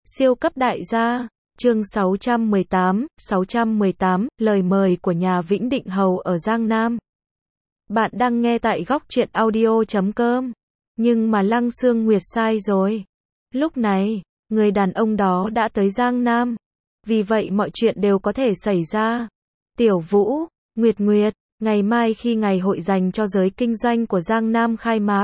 Siêu cấp đại gia, chương 618, lời mời của nhà Vĩnh Định Hầu ở Giang Nam. Bạn đang nghe tại góc truyện audio.com. Nhưng mà Lăng Sương Nguyệt sai rồi. Lúc này, người đàn ông đó đã tới Giang Nam. Vì vậy mọi chuyện đều có thể xảy ra. Tiểu Vũ, Nguyệt, ngày mai khi ngày hội dành cho giới kinh doanh của Giang Nam khai mạc,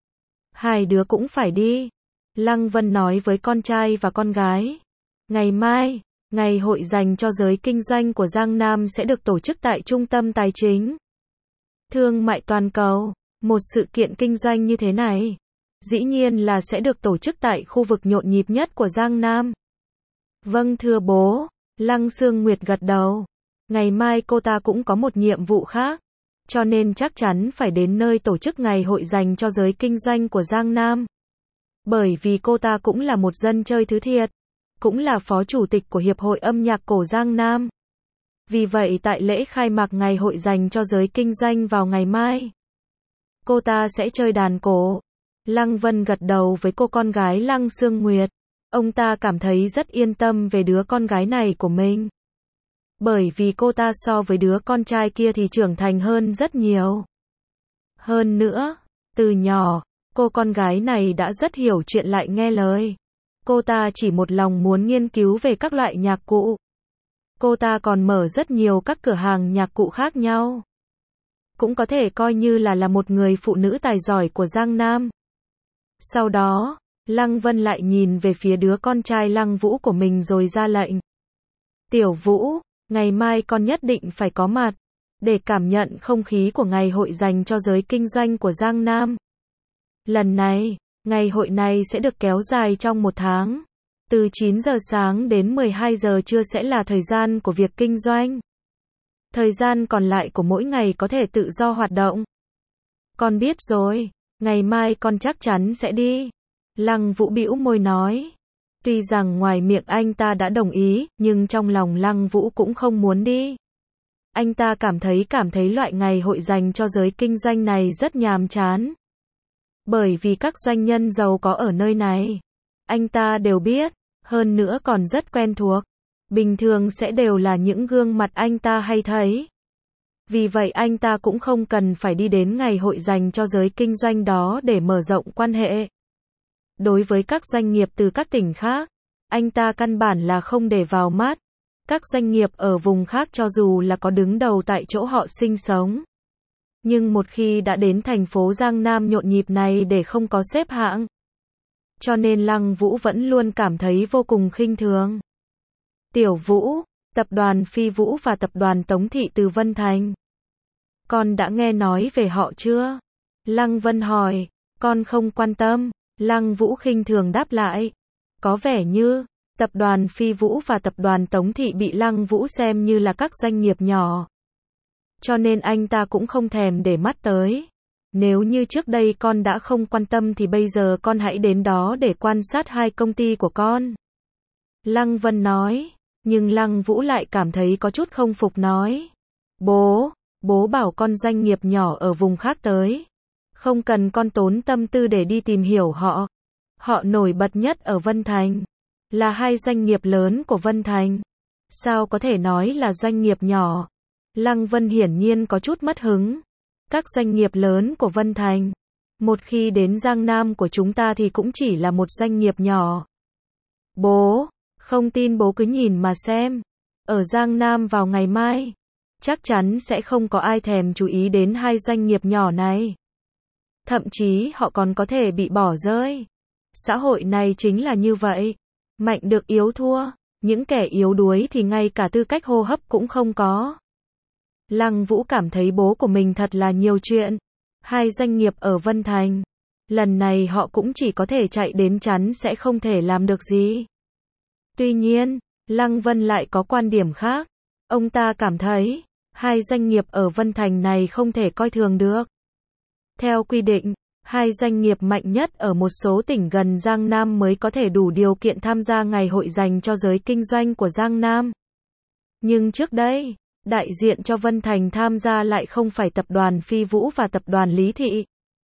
hai đứa cũng phải đi. Lăng Vân nói với con trai và con gái. Ngày mai, ngày hội dành cho giới kinh doanh của Giang Nam sẽ được tổ chức tại Trung tâm Tài chính Thương mại Toàn cầu. Một sự kiện kinh doanh như thế này, dĩ nhiên là sẽ được tổ chức tại khu vực nhộn nhịp nhất của Giang Nam. Vâng thưa bố, Lăng Sương Nguyệt gật đầu. Ngày mai cô ta cũng có một nhiệm vụ khác, cho nên chắc chắn phải đến nơi tổ chức ngày hội dành cho giới kinh doanh của Giang Nam. Bởi vì cô ta cũng là một dân chơi thứ thiệt, cũng là phó chủ tịch của Hiệp hội âm nhạc cổ Giang Nam. Vì vậy tại lễ khai mạc ngày hội dành cho giới kinh doanh vào ngày mai, cô ta sẽ chơi đàn cổ. Lăng Vân gật đầu với cô con gái Lăng Sương Nguyệt. Ông ta cảm thấy rất yên tâm về đứa con gái này của mình. Bởi vì cô ta so với đứa con trai kia thì trưởng thành hơn rất nhiều. Hơn nữa, từ nhỏ, cô con gái này đã rất hiểu chuyện lại nghe lời. Cô ta chỉ một lòng muốn nghiên cứu về các loại nhạc cụ. Cô ta còn mở rất nhiều các cửa hàng nhạc cụ khác nhau. Cũng có thể coi như là một người phụ nữ tài giỏi của Giang Nam. Sau đó, Lăng Vân lại nhìn về phía đứa con trai Lăng Vũ của mình rồi ra lệnh. Tiểu Vũ, ngày mai con nhất định phải có mặt, để cảm nhận không khí của ngày hội dành cho giới kinh doanh của Giang Nam. Lần này, ngày hội này sẽ được kéo dài trong 1 tháng. Từ 9 giờ sáng đến 12 giờ trưa sẽ là thời gian của việc kinh doanh. Thời gian còn lại của mỗi ngày có thể tự do hoạt động. Con biết rồi, ngày mai con chắc chắn sẽ đi. Lăng Vũ bĩu môi nói. Tuy rằng ngoài miệng anh ta đã đồng ý, nhưng trong lòng Lăng Vũ cũng không muốn đi. Anh ta cảm thấy loại ngày hội dành cho giới kinh doanh này rất nhàm chán. Bởi vì các doanh nhân giàu có ở nơi này, anh ta đều biết, hơn nữa còn rất quen thuộc. Bình thường sẽ đều là những gương mặt anh ta hay thấy. Vì vậy anh ta cũng không cần phải đi đến ngày hội dành cho giới kinh doanh đó để mở rộng quan hệ. Đối với các doanh nghiệp từ các tỉnh khác, anh ta căn bản là không để vào mắt. Các doanh nghiệp ở vùng khác cho dù là có đứng đầu tại chỗ họ sinh sống, nhưng một khi đã đến thành phố Giang Nam nhộn nhịp này để không có xếp hạng. Cho nên Lăng Vũ vẫn luôn cảm thấy vô cùng khinh thường. Tiểu Vũ, tập đoàn Phi Vũ và tập đoàn Tống Thị từ Vân Thành, con đã nghe nói về họ chưa? Lăng Vân hỏi. Con không quan tâm. Lăng Vũ khinh thường đáp lại. Có vẻ như tập đoàn Phi Vũ và tập đoàn Tống Thị bị Lăng Vũ xem như là các doanh nghiệp nhỏ, cho nên anh ta cũng không thèm để mắt tới. Nếu như trước đây con đã không quan tâm thì bây giờ con hãy đến đó để quan sát hai công ty của con. Lăng Vân nói. Nhưng Lăng Vũ lại cảm thấy có chút không phục nói. Bố bảo con doanh nghiệp nhỏ ở vùng khác tới. Không cần con tốn tâm tư để đi tìm hiểu họ. Họ nổi bật nhất ở Vân Thành, là hai doanh nghiệp lớn của Vân Thành. Sao có thể nói là doanh nghiệp nhỏ? Lăng Vân hiển nhiên có chút mất hứng. Các doanh nghiệp lớn của Vân Thành, một khi đến Giang Nam của chúng ta thì cũng chỉ là một doanh nghiệp nhỏ. Bố, không tin bố cứ nhìn mà xem. Ở Giang Nam vào ngày mai, chắc chắn sẽ không có ai thèm chú ý đến hai doanh nghiệp nhỏ này. Thậm chí họ còn có thể bị bỏ rơi. Xã hội này chính là như vậy. Mạnh được yếu thua. Những kẻ yếu đuối thì ngay cả tư cách hô hấp cũng không có. Lăng Vũ cảm thấy bố của mình thật là nhiều chuyện. Hai doanh nghiệp ở Vân Thành, lần này họ cũng chỉ có thể chạy đến chắn sẽ không thể làm được gì. Tuy nhiên, Lăng Vân lại có quan điểm khác. Ông ta cảm thấy, hai doanh nghiệp ở Vân Thành này không thể coi thường được. Theo quy định, hai doanh nghiệp mạnh nhất ở một số tỉnh gần Giang Nam mới có thể đủ điều kiện tham gia ngày hội dành cho giới kinh doanh của Giang Nam. Nhưng trước đây, đại diện cho Vân Thành tham gia lại không phải tập đoàn Phi Vũ và tập đoàn Lý Thị.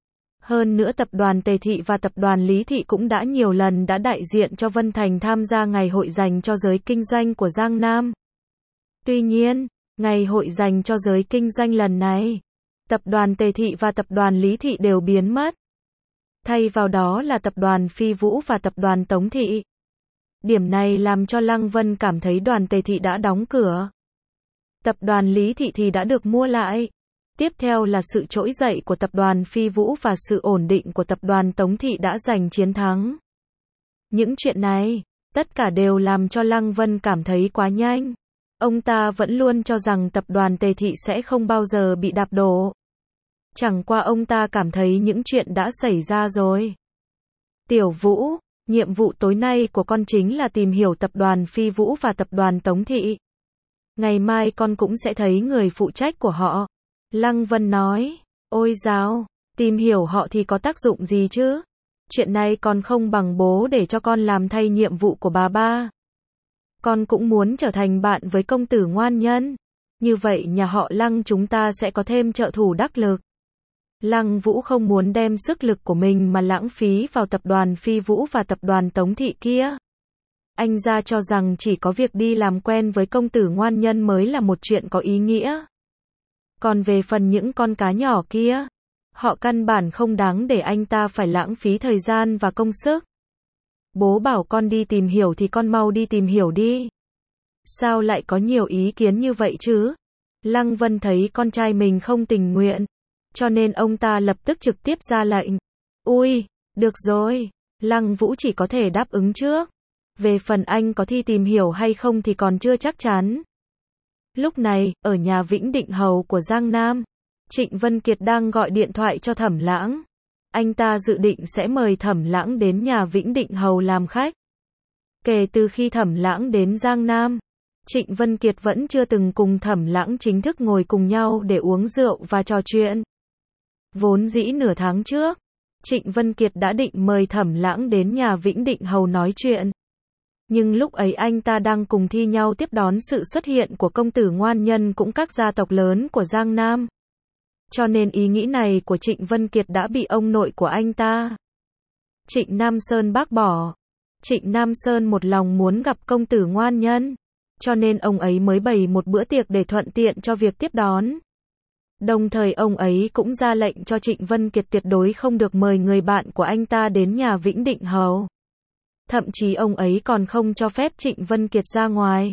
Hơn nữa tập đoàn Tề Thị và tập đoàn Lý Thị cũng đã nhiều lần đã đại diện cho Vân Thành tham gia ngày hội dành cho giới kinh doanh của Giang Nam. Tuy nhiên, ngày hội dành cho giới kinh doanh lần này, tập đoàn Tề Thị và tập đoàn Lý Thị đều biến mất. Thay vào đó là tập đoàn Phi Vũ và tập đoàn Tống Thị. Điểm này làm cho Lăng Vân cảm thấy đoàn Tề Thị đã đóng cửa. Tập đoàn Lý Thị thì đã được mua lại. Tiếp theo là sự trỗi dậy của tập đoàn Phi Vũ và sự ổn định của tập đoàn Tống Thị đã giành chiến thắng. Những chuyện này, tất cả đều làm cho Lăng Vân cảm thấy quá nhanh. Ông ta vẫn luôn cho rằng tập đoàn Tề Thị sẽ không bao giờ bị đạp đổ. Chẳng qua ông ta cảm thấy những chuyện đã xảy ra rồi. Tiểu Vũ, nhiệm vụ tối nay của con chính là tìm hiểu tập đoàn Phi Vũ và tập đoàn Tống Thị. Ngày mai con cũng sẽ thấy người phụ trách của họ. Lăng Vân nói, ôi dào, tìm hiểu họ thì có tác dụng gì chứ? Chuyện này còn không bằng bố để cho con làm thay nhiệm vụ của bà ba. Con cũng muốn trở thành bạn với công tử ngoan nhân. Như vậy nhà họ Lăng chúng ta sẽ có thêm trợ thủ đắc lực. Lăng Vũ không muốn đem sức lực của mình mà lãng phí vào tập đoàn Phi Vũ và tập đoàn Tống Thị kia. Anh ra cho rằng chỉ có việc đi làm quen với công tử ngoan nhân mới là một chuyện có ý nghĩa. Còn về phần những con cá nhỏ kia, họ căn bản không đáng để anh ta phải lãng phí thời gian và công sức. Bố bảo con đi tìm hiểu thì con mau đi tìm hiểu đi. Sao lại có nhiều ý kiến như vậy chứ? Lăng Vân thấy con trai mình không tình nguyện, cho nên ông ta lập tức trực tiếp ra lệnh. Ui, được rồi, Lăng Vũ chỉ có thể đáp ứng trước. Về phần anh có thi tìm hiểu hay không thì còn chưa chắc chắn. Lúc này, ở nhà Vĩnh Định Hầu của Giang Nam, Trịnh Vân Kiệt đang gọi điện thoại cho Thẩm Lãng. Anh ta dự định sẽ mời Thẩm Lãng đến nhà Vĩnh Định Hầu làm khách. Kể từ khi Thẩm Lãng đến Giang Nam, Trịnh Vân Kiệt vẫn chưa từng cùng Thẩm Lãng chính thức ngồi cùng nhau để uống rượu và trò chuyện. Vốn dĩ nửa tháng trước, Trịnh Vân Kiệt đã định mời Thẩm Lãng đến nhà Vĩnh Định Hầu nói chuyện. Nhưng lúc ấy anh ta đang cùng thi nhau tiếp đón sự xuất hiện của công tử ngoan nhân cũng các gia tộc lớn của Giang Nam. Cho nên ý nghĩ này của Trịnh Vân Kiệt đã bị ông nội của anh ta, Trịnh Nam Sơn bác bỏ. Trịnh Nam Sơn một lòng muốn gặp công tử ngoan nhân, cho nên ông ấy mới bày một bữa tiệc để thuận tiện cho việc tiếp đón. Đồng thời ông ấy cũng ra lệnh cho Trịnh Vân Kiệt tuyệt đối không được mời người bạn của anh ta đến nhà Vĩnh Định Hầu. Thậm chí ông ấy còn không cho phép Trịnh Vân Kiệt ra ngoài.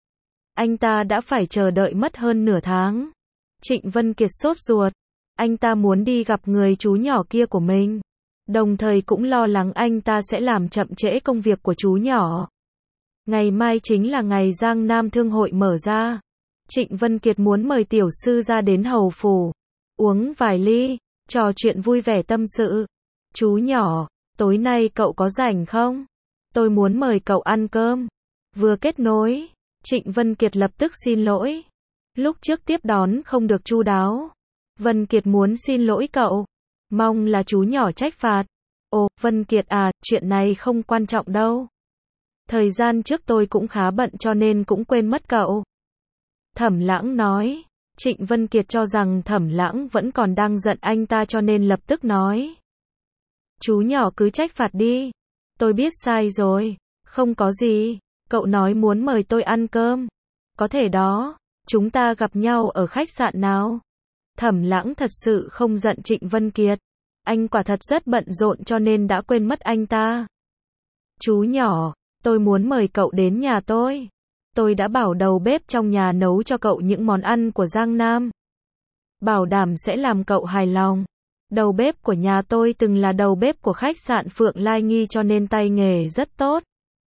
Anh ta đã phải chờ đợi mất hơn nửa tháng. Trịnh Vân Kiệt sốt ruột. Anh ta muốn đi gặp người chú nhỏ kia của mình. Đồng thời cũng lo lắng anh ta sẽ làm chậm trễ công việc của chú nhỏ. Ngày mai chính là ngày Giang Nam Thương hội mở ra. Trịnh Vân Kiệt muốn mời tiểu sư ra đến hầu phủ, uống vài ly, trò chuyện vui vẻ tâm sự. Chú nhỏ, tối nay cậu có rảnh không? Tôi muốn mời cậu ăn cơm. Vừa kết nối, Trịnh Vân Kiệt lập tức xin lỗi. Lúc trước tiếp đón không được chu đáo. Vân Kiệt muốn xin lỗi cậu. Mong là chú nhỏ trách phạt. Ồ, Vân Kiệt à, chuyện này không quan trọng đâu. Thời gian trước tôi cũng khá bận cho nên cũng quên mất cậu. Thẩm Lãng nói. Trịnh Vân Kiệt cho rằng Thẩm Lãng vẫn còn đang giận anh ta cho nên lập tức nói. Chú nhỏ cứ trách phạt đi. Tôi biết sai rồi. Không có gì. Cậu nói muốn mời tôi ăn cơm. Có thể đó. Chúng ta gặp nhau ở khách sạn nào. Thẩm Lãng thật sự không giận Trịnh Vân Kiệt. Anh quả thật rất bận rộn cho nên đã quên mất anh ta. Chú nhỏ, tôi muốn mời cậu đến nhà tôi. Tôi đã bảo đầu bếp trong nhà nấu cho cậu những món ăn của Giang Nam. Bảo đảm sẽ làm cậu hài lòng. Đầu bếp của nhà tôi từng là đầu bếp của khách sạn Phượng Lai Nghi cho nên tay nghề rất tốt.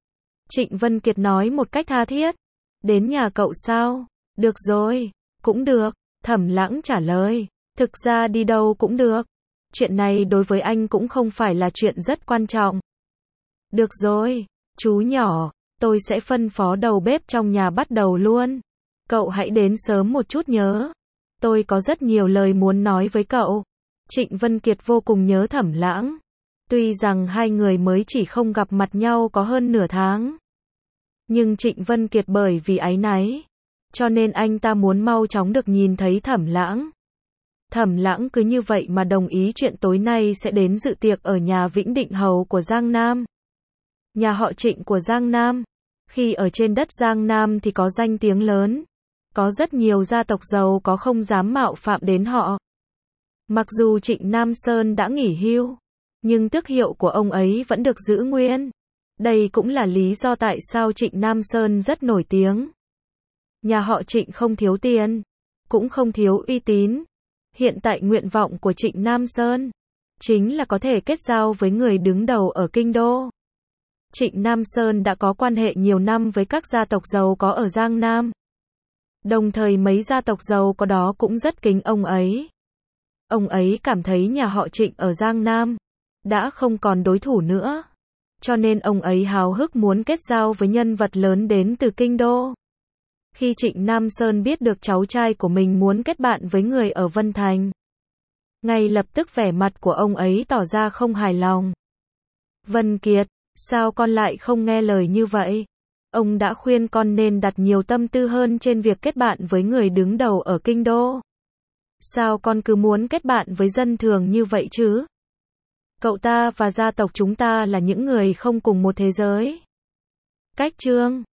Trịnh Vân Kiệt nói một cách tha thiết. Đến nhà cậu sao? Được rồi, cũng được. Thẩm Lãng trả lời. Thực ra đi đâu cũng được. Chuyện này đối với anh cũng không phải là chuyện rất quan trọng. Được rồi, chú nhỏ, tôi sẽ phân phó đầu bếp trong nhà bắt đầu luôn. Cậu hãy đến sớm một chút nhớ. Tôi có rất nhiều lời muốn nói với cậu. Trịnh Vân Kiệt vô cùng nhớ Thẩm Lãng. Tuy rằng hai người mới chỉ không gặp mặt nhau có hơn nửa tháng. Nhưng Trịnh Vân Kiệt bởi vì áy náy, cho nên anh ta muốn mau chóng được nhìn thấy Thẩm Lãng. Thẩm Lãng cứ như vậy mà đồng ý chuyện tối nay sẽ đến dự tiệc ở nhà Vĩnh Định Hầu của Giang Nam. Nhà họ Trịnh của Giang Nam. Khi ở trên đất Giang Nam thì có danh tiếng lớn. Có rất nhiều gia tộc giàu có không dám mạo phạm đến họ. Mặc dù Trịnh Nam Sơn đã nghỉ hưu, nhưng tước hiệu của ông ấy vẫn được giữ nguyên. Đây cũng là lý do tại sao Trịnh Nam Sơn rất nổi tiếng. Nhà họ Trịnh không thiếu tiền, cũng không thiếu uy tín. Hiện tại nguyện vọng của Trịnh Nam Sơn chính là có thể kết giao với người đứng đầu ở kinh đô. Trịnh Nam Sơn đã có quan hệ nhiều năm với các gia tộc giàu có ở Giang Nam. Đồng thời mấy gia tộc giàu có đó cũng rất kính ông ấy. Ông ấy cảm thấy nhà họ Trịnh ở Giang Nam đã không còn đối thủ nữa. Cho nên ông ấy háo hức muốn kết giao với nhân vật lớn đến từ kinh đô. Khi Trịnh Nam Sơn biết được cháu trai của mình muốn kết bạn với người ở Vân Thành, ngay lập tức vẻ mặt của ông ấy tỏ ra không hài lòng. Vân Kiệt, sao con lại không nghe lời như vậy? Ông đã khuyên con nên đặt nhiều tâm tư hơn trên việc kết bạn với người đứng đầu ở kinh đô. Sao con cứ muốn kết bạn với dân thường như vậy chứ? Cậu ta và gia tộc chúng ta là những người không cùng một thế giới. Cách chương